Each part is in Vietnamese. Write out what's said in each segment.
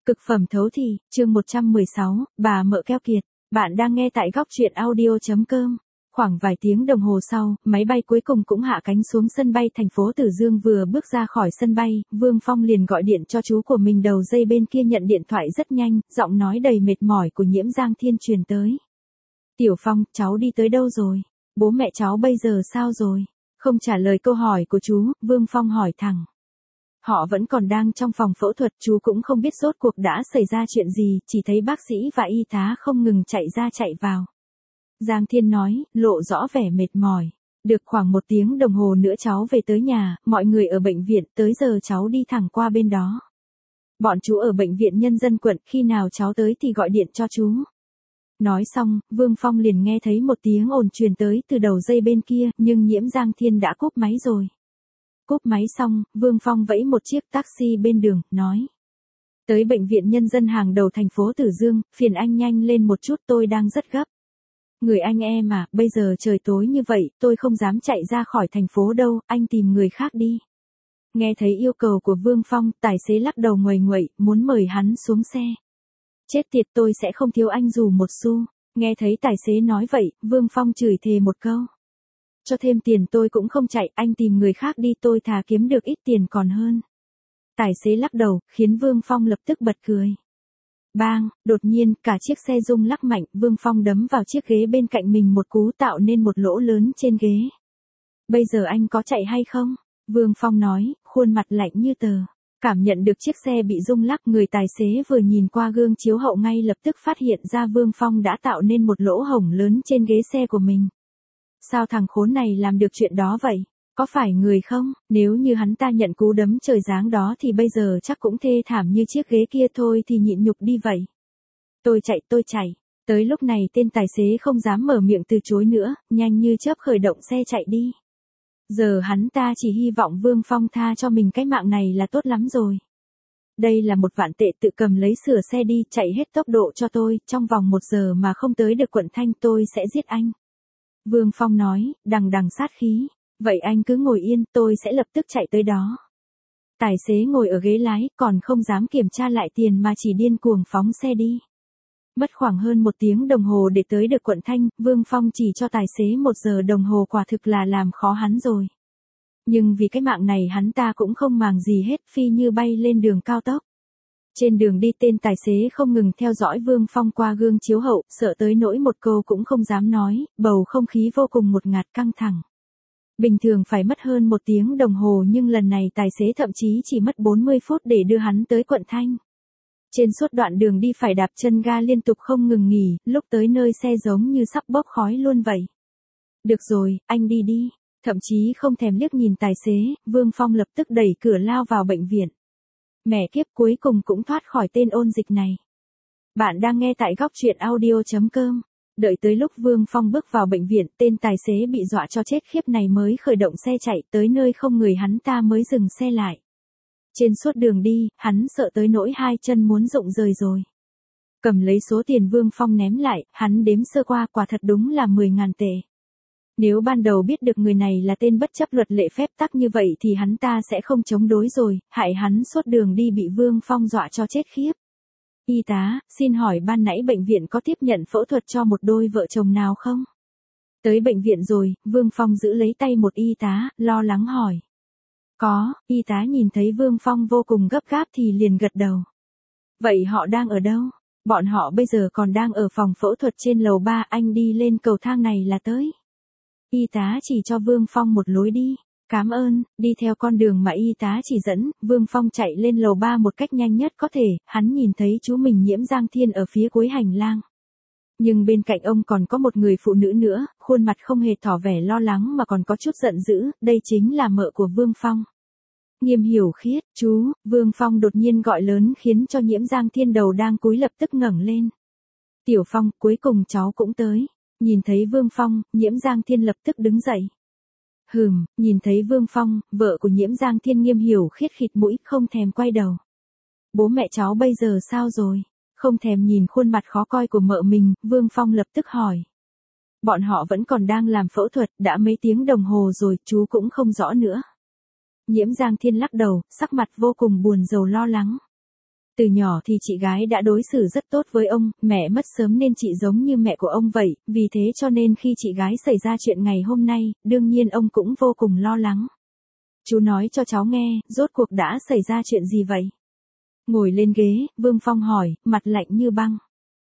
Cực phẩm thấu thị, chương 116, bà mợ keo kiệt. Bạn đang nghe tại góc truyện audio.com. Khoảng vài tiếng đồng hồ sau, máy bay cuối cùng cũng hạ cánh xuống sân bay thành phố Tử Dương. Vừa bước ra khỏi sân bay, Vương Phong liền gọi điện cho chú của mình. Đầu dây bên kia nhận điện thoại rất nhanh, giọng nói đầy mệt mỏi của Nhiễm Giang Thiên truyền tới. Tiểu Phong, cháu đi tới đâu rồi? Bố mẹ cháu bây giờ sao rồi? Không trả lời câu hỏi của chú, Vương Phong hỏi thẳng. Họ vẫn còn đang trong phòng phẫu thuật, chú cũng không biết rốt cuộc đã xảy ra chuyện gì, chỉ thấy bác sĩ và y tá không ngừng chạy ra chạy vào. Giang Thiên nói, lộ rõ vẻ mệt mỏi. Được khoảng 1 tiếng đồng hồ nữa cháu về tới nhà, mọi người ở bệnh viện, tới giờ cháu đi thẳng qua bên đó. Bọn chú ở bệnh viện Nhân dân quận, khi nào cháu tới thì gọi điện cho chú. Nói xong, Vương Phong liền nghe thấy một tiếng ồn truyền tới từ đầu dây bên kia, nhưng Nhiễm Giang Thiên đã cúp máy rồi. Cúp máy xong, Vương Phong vẫy một chiếc taxi bên đường, nói. Tới bệnh viện Nhân dân hàng đầu thành phố Tử Dương, phiền anh nhanh lên một chút, tôi đang rất gấp. Người anh em à, bây giờ trời tối như vậy, tôi không dám chạy ra khỏi thành phố đâu, anh tìm người khác đi. Nghe thấy yêu cầu của Vương Phong, tài xế lắc đầu nguầy nguậy, muốn mời hắn xuống xe. Chết tiệt, tôi sẽ không thiếu anh dù một xu. Nghe thấy tài xế nói vậy, Vương Phong chửi thề một câu. Cho thêm tiền tôi cũng không chạy, anh tìm người khác đi, tôi thà kiếm được ít tiền còn hơn. Tài xế lắc đầu, khiến Vương Phong lập tức bật cười. Bang, đột nhiên, cả chiếc xe rung lắc mạnh, Vương Phong đấm vào chiếc ghế bên cạnh mình một cú tạo nên một lỗ lớn trên ghế. Bây giờ anh có chạy hay không? Vương Phong nói, khuôn mặt lạnh như tờ. Cảm nhận được chiếc xe bị rung lắc, người tài xế vừa nhìn qua gương chiếu hậu ngay lập tức phát hiện ra Vương Phong đã tạo nên một lỗ hổng lớn trên ghế xe của mình. Sao thằng khốn này làm được chuyện đó vậy? Có phải người không? Nếu như hắn ta nhận cú đấm trời giáng đó thì bây giờ chắc cũng thê thảm như chiếc ghế kia thôi thì nhịn nhục đi vậy. Tôi chạy. Tới lúc này tên tài xế không dám mở miệng từ chối nữa, nhanh như chớp khởi động xe chạy đi. Giờ hắn ta chỉ hy vọng Vương Phong tha cho mình cái mạng này là tốt lắm rồi. Đây là 1 vạn tệ, tự cầm lấy sửa xe đi, chạy hết tốc độ cho tôi, trong vòng 1 giờ mà không tới được quận Thanh tôi sẽ giết anh. Vương Phong nói, đằng đằng sát khí. Vậy anh cứ ngồi yên, tôi sẽ lập tức chạy tới đó. Tài xế ngồi ở ghế lái, còn không dám kiểm tra lại tiền mà chỉ điên cuồng phóng xe đi. Mất khoảng hơn 1 tiếng đồng hồ để tới được quận Thanh, Vương Phong chỉ cho tài xế 1 giờ đồng hồ, quả thực là làm khó hắn rồi. Nhưng vì cái mạng này hắn ta cũng không màng gì hết, phi như bay lên đường cao tốc. Trên đường đi tên tài xế không ngừng theo dõi Vương Phong qua gương chiếu hậu, sợ tới nỗi một câu cũng không dám nói, bầu không khí vô cùng ngột ngạt căng thẳng. Bình thường phải mất hơn 1 tiếng đồng hồ nhưng lần này tài xế thậm chí chỉ mất 40 phút để đưa hắn tới quận Thanh. Trên suốt đoạn đường đi phải đạp chân ga liên tục không ngừng nghỉ, lúc tới nơi xe giống như sắp bốc khói luôn vậy. Được rồi, anh đi đi. Thậm chí không thèm liếc nhìn tài xế, Vương Phong lập tức đẩy cửa lao vào bệnh viện. Mẹ kiếp, cuối cùng cũng thoát khỏi tên ôn dịch này. Bạn đang nghe tại góc truyện audio.com. Đợi tới lúc Vương Phong bước vào bệnh viện, tên tài xế bị dọa cho chết khiếp này mới khởi động xe chạy, tới nơi không người hắn ta mới dừng xe lại. Trên suốt đường đi, hắn sợ tới nỗi 2 chân muốn rụng rời rồi. Cầm lấy số tiền Vương Phong ném lại, hắn đếm sơ qua, quả thật đúng là 10.000 tệ. Nếu ban đầu biết được người này là tên bất chấp luật lệ phép tắc như vậy thì hắn ta sẽ không chống đối rồi, hại hắn suốt đường đi bị Vương Phong dọa cho chết khiếp. Y tá, xin hỏi ban nãy bệnh viện có tiếp nhận phẫu thuật cho một đôi vợ chồng nào không? Tới bệnh viện rồi, Vương Phong giữ lấy tay một y tá, lo lắng hỏi. Có, y tá nhìn thấy Vương Phong vô cùng gấp gáp thì liền gật đầu. Vậy họ đang ở đâu? Bọn họ bây giờ còn đang ở phòng phẫu thuật trên lầu 3, anh đi lên cầu thang này là tới. Y tá chỉ cho Vương Phong một lối đi. Cảm ơn, đi theo con đường mà y tá chỉ dẫn, Vương Phong chạy lên lầu 3 một cách nhanh nhất có thể, hắn nhìn thấy chú mình Nhiễm Giang Thiên ở phía cuối hành lang. Nhưng bên cạnh ông còn có một người phụ nữ nữa, khuôn mặt không hề tỏ vẻ lo lắng mà còn có chút giận dữ, đây chính là mợ của Vương Phong. Nghiêm Hiểu Khiết, chú, Vương Phong đột nhiên gọi lớn khiến cho Nhiễm Giang Thiên đầu đang cúi lập tức ngẩng lên. Tiểu Phong, cuối cùng cháu cũng tới. Nhìn thấy Vương Phong, Nhiễm Giang Thiên lập tức đứng dậy. Nhìn thấy Vương Phong, vợ của Nhiễm Giang Thiên Nghiêm Hiểu Khiết khịt mũi, không thèm quay đầu. Bố mẹ cháu bây giờ sao rồi? Không thèm nhìn khuôn mặt khó coi của mợ mình, Vương Phong lập tức hỏi. Bọn họ vẫn còn đang làm phẫu thuật, đã mấy tiếng đồng hồ rồi, chú cũng không rõ nữa. Nhiễm Giang Thiên lắc đầu, sắc mặt vô cùng buồn rầu lo lắng. Từ nhỏ thì chị gái đã đối xử rất tốt với ông, mẹ mất sớm nên chị giống như mẹ của ông vậy, vì thế cho nên khi chị gái xảy ra chuyện ngày hôm nay, đương nhiên ông cũng vô cùng lo lắng. Chú nói cho cháu nghe, rốt cuộc đã xảy ra chuyện gì vậy? Ngồi lên ghế, Vương Phong hỏi, mặt lạnh như băng.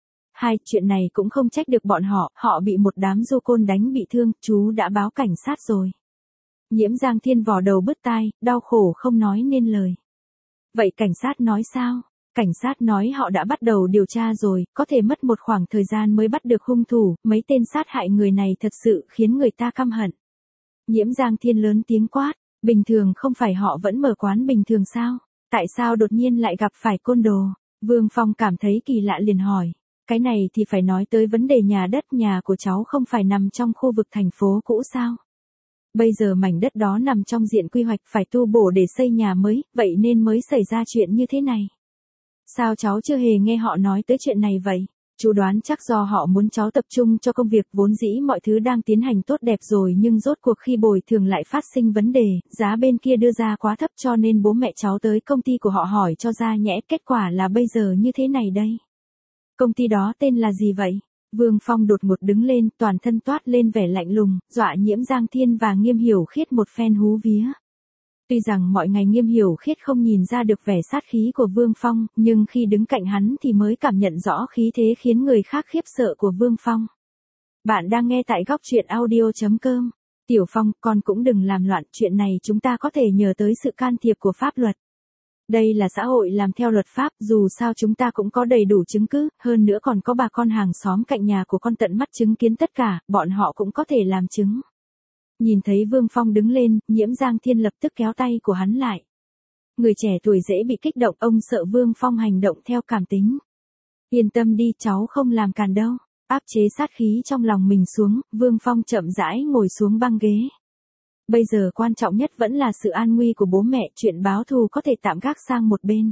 Chuyện này cũng không trách được bọn họ bị một đám du côn đánh bị thương, chú đã báo cảnh sát rồi. Nhiễm Giang Thiên vò đầu bứt tai, đau khổ không nói nên lời. Vậy cảnh sát nói sao? Cảnh sát nói họ đã bắt đầu điều tra rồi, có thể mất một khoảng thời gian mới bắt được hung thủ, mấy tên sát hại người này thật sự khiến người ta căm hận. Nhiễm Giang Thiên lớn tiếng quát, bình thường không phải họ vẫn mở quán bình thường sao? Tại sao đột nhiên lại gặp phải côn đồ? Vương Phong cảm thấy kỳ lạ liền hỏi. Cái này thì phải nói tới vấn đề nhà đất, nhà của cháu không phải nằm trong khu vực thành phố cũ sao? Bây giờ mảnh đất đó nằm trong diện quy hoạch phải tu bổ để xây nhà mới, vậy nên mới xảy ra chuyện như thế này. Sao cháu chưa hề nghe họ nói tới chuyện này vậy? Chú đoán chắc do họ muốn cháu tập trung cho công việc, vốn dĩ mọi thứ đang tiến hành tốt đẹp rồi nhưng rốt cuộc khi bồi thường lại phát sinh vấn đề, giá bên kia đưa ra quá thấp cho nên bố mẹ cháu tới công ty của họ hỏi cho ra nhẽ, kết quả là bây giờ như thế này đây. Công ty đó tên là gì vậy? Vương Phong đột ngột đứng lên, toàn thân toát lên vẻ lạnh lùng, dọa Nhiễm Giang Thiên và Nghiêm Hiểu Khiết một phen hú vía. Tuy rằng mọi ngày Nghiêm Hiểu Khiết không nhìn ra được vẻ sát khí của Vương Phong, nhưng khi đứng cạnh hắn thì mới cảm nhận rõ khí thế khiến người khác khiếp sợ của Vương Phong. Bạn đang nghe tại góc truyện audio.com. Tiểu Phong, con cũng đừng làm loạn, chuyện này chúng ta có thể nhờ tới sự can thiệp của pháp luật. Đây là xã hội làm theo luật pháp, dù sao chúng ta cũng có đầy đủ chứng cứ, hơn nữa còn có bà con hàng xóm cạnh nhà của con tận mắt chứng kiến tất cả, bọn họ cũng có thể làm chứng. Nhìn thấy Vương Phong đứng lên, Nhiễm Giang Thiên lập tức kéo tay của hắn lại. Người trẻ tuổi dễ bị kích động, ông sợ Vương Phong hành động theo cảm tính. Yên tâm đi, cháu không làm càn đâu. Áp chế sát khí trong lòng mình xuống, Vương Phong chậm rãi ngồi xuống băng ghế. Bây giờ quan trọng nhất vẫn là sự an nguy của bố mẹ, chuyện báo thù có thể tạm gác sang một bên.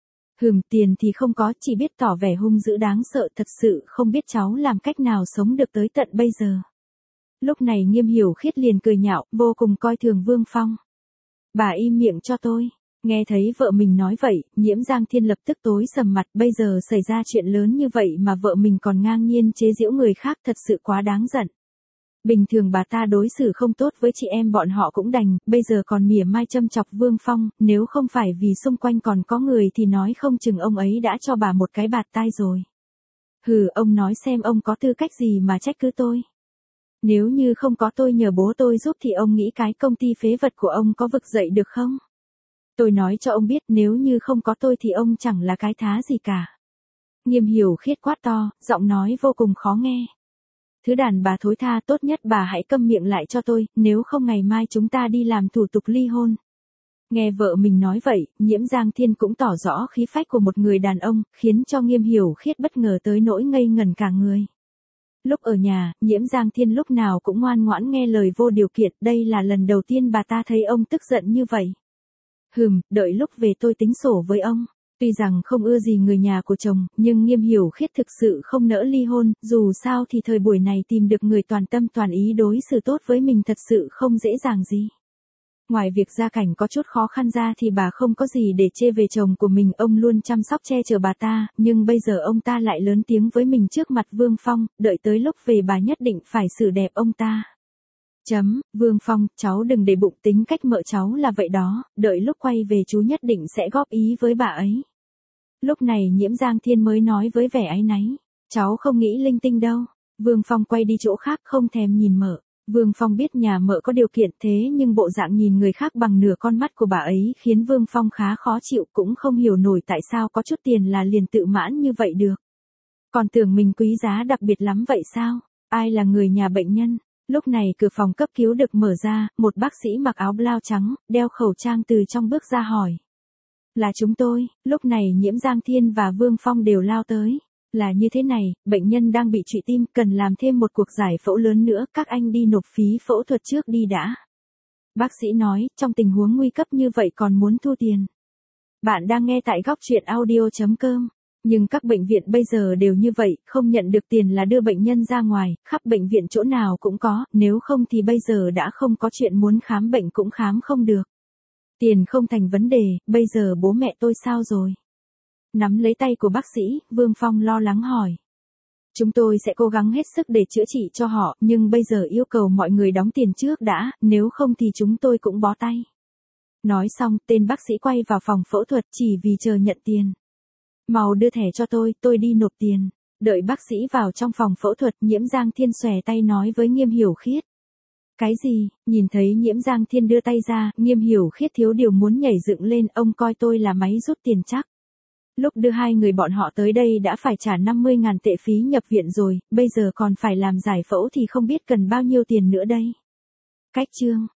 Tiền thì không có, chỉ biết tỏ vẻ hung dữ đáng sợ, thật sự không biết cháu làm cách nào sống được tới tận bây giờ. Lúc này Nghiêm Hiểu Khiết liền cười nhạo, vô cùng coi thường Vương Phong. Bà im miệng cho tôi. Nghe thấy vợ mình nói vậy, Nhiễm Giang Thiên lập tức tối sầm mặt, bây giờ xảy ra chuyện lớn như vậy mà vợ mình còn ngang nhiên chế giễu người khác, thật sự quá đáng giận. Bình thường bà ta đối xử không tốt với chị em bọn họ cũng đành, bây giờ còn mỉa mai châm chọc Vương Phong, nếu không phải vì xung quanh còn có người thì nói không chừng ông ấy đã cho bà một cái bạt tai rồi. Ông nói xem ông có tư cách gì mà trách cứ tôi. Nếu như không có tôi nhờ bố tôi giúp thì ông nghĩ cái công ty phế vật của ông có vực dậy được không? Tôi nói cho ông biết, nếu như không có tôi thì ông chẳng là cái thá gì cả. Nghiêm Hiểu Khiết quát to, giọng nói vô cùng khó nghe. Thứ đàn bà thối tha, tốt nhất bà hãy câm miệng lại cho tôi, nếu không ngày mai chúng ta đi làm thủ tục ly hôn. Nghe vợ mình nói vậy, Nhiễm Giang Thiên cũng tỏ rõ khí phách của một người đàn ông, khiến cho Nghiêm Hiểu Khiết bất ngờ tới nỗi ngây ngẩn cả người. Lúc ở nhà, Nhiễm Giang Thiên lúc nào cũng ngoan ngoãn nghe lời vô điều kiện, đây là lần đầu tiên bà ta thấy ông tức giận như vậy. Đợi lúc về tôi tính sổ với ông. Tuy rằng không ưa gì người nhà của chồng, nhưng Nghiêm Hiểu Khiết thực sự không nỡ ly hôn, dù sao thì thời buổi này tìm được người toàn tâm toàn ý đối xử tốt với mình thật sự không dễ dàng gì. Ngoài việc gia cảnh có chút khó khăn ra thì bà không có gì để chê về chồng của mình, ông luôn chăm sóc che chở bà ta, nhưng bây giờ ông ta lại lớn tiếng với mình trước mặt Vương Phong, đợi tới lúc về bà nhất định phải xử đẹp ông ta. Vương Phong, cháu đừng để bụng, tính cách mợ cháu là vậy đó, đợi lúc quay về chú nhất định sẽ góp ý với bà ấy. Lúc này Nhiễm Giang Thiên mới nói với vẻ áy náy, cháu không nghĩ linh tinh đâu. Vương Phong quay đi chỗ khác không thèm nhìn mợ. Vương Phong biết nhà mợ có điều kiện thế nhưng bộ dạng nhìn người khác bằng nửa con mắt của bà ấy khiến Vương Phong khá khó chịu, cũng không hiểu nổi tại sao có chút tiền là liền tự mãn như vậy được. Còn tưởng mình quý giá đặc biệt lắm vậy sao? Ai là người nhà bệnh nhân? Lúc này cửa phòng cấp cứu được mở ra, một bác sĩ mặc áo blau trắng, đeo khẩu trang từ trong bước ra hỏi. Là chúng tôi. Lúc này Nhiễm Giang Thiên và Vương Phong đều lao tới. Là như thế này, bệnh nhân đang bị trụy tim, cần làm thêm một cuộc giải phẫu lớn nữa, các anh đi nộp phí phẫu thuật trước đi đã. Bác sĩ nói, trong tình huống nguy cấp như vậy còn muốn thu tiền. Bạn đang nghe tại góc truyện audio.com. Nhưng các bệnh viện bây giờ đều như vậy, không nhận được tiền là đưa bệnh nhân ra ngoài, khắp bệnh viện chỗ nào cũng có, nếu không thì bây giờ đã không có chuyện muốn khám bệnh cũng khám không được. Tiền không thành vấn đề, bây giờ bố mẹ tôi sao rồi? Nắm lấy tay của bác sĩ, Vương Phong lo lắng hỏi. Chúng tôi sẽ cố gắng hết sức để chữa trị cho họ, nhưng bây giờ yêu cầu mọi người đóng tiền trước đã, nếu không thì chúng tôi cũng bó tay. Nói xong, tên bác sĩ quay vào phòng phẫu thuật chỉ vì chờ nhận tiền. Mau đưa thẻ cho tôi đi nộp tiền. Đợi bác sĩ vào trong phòng phẫu thuật, Nhiễm Giang Thiên xòe tay nói với Nghiêm Hiểu Khiết. Cái gì? Nhìn thấy Nhiễm Giang Thiên đưa tay ra, Nghiêm Hiểu Khiết thiếu điều muốn nhảy dựng lên, ông coi tôi là máy rút tiền chắc. Lúc đưa hai người bọn họ tới đây đã phải trả 50.000 tệ phí nhập viện rồi, bây giờ còn phải làm giải phẫu thì không biết cần bao nhiêu tiền nữa đây. Cách chương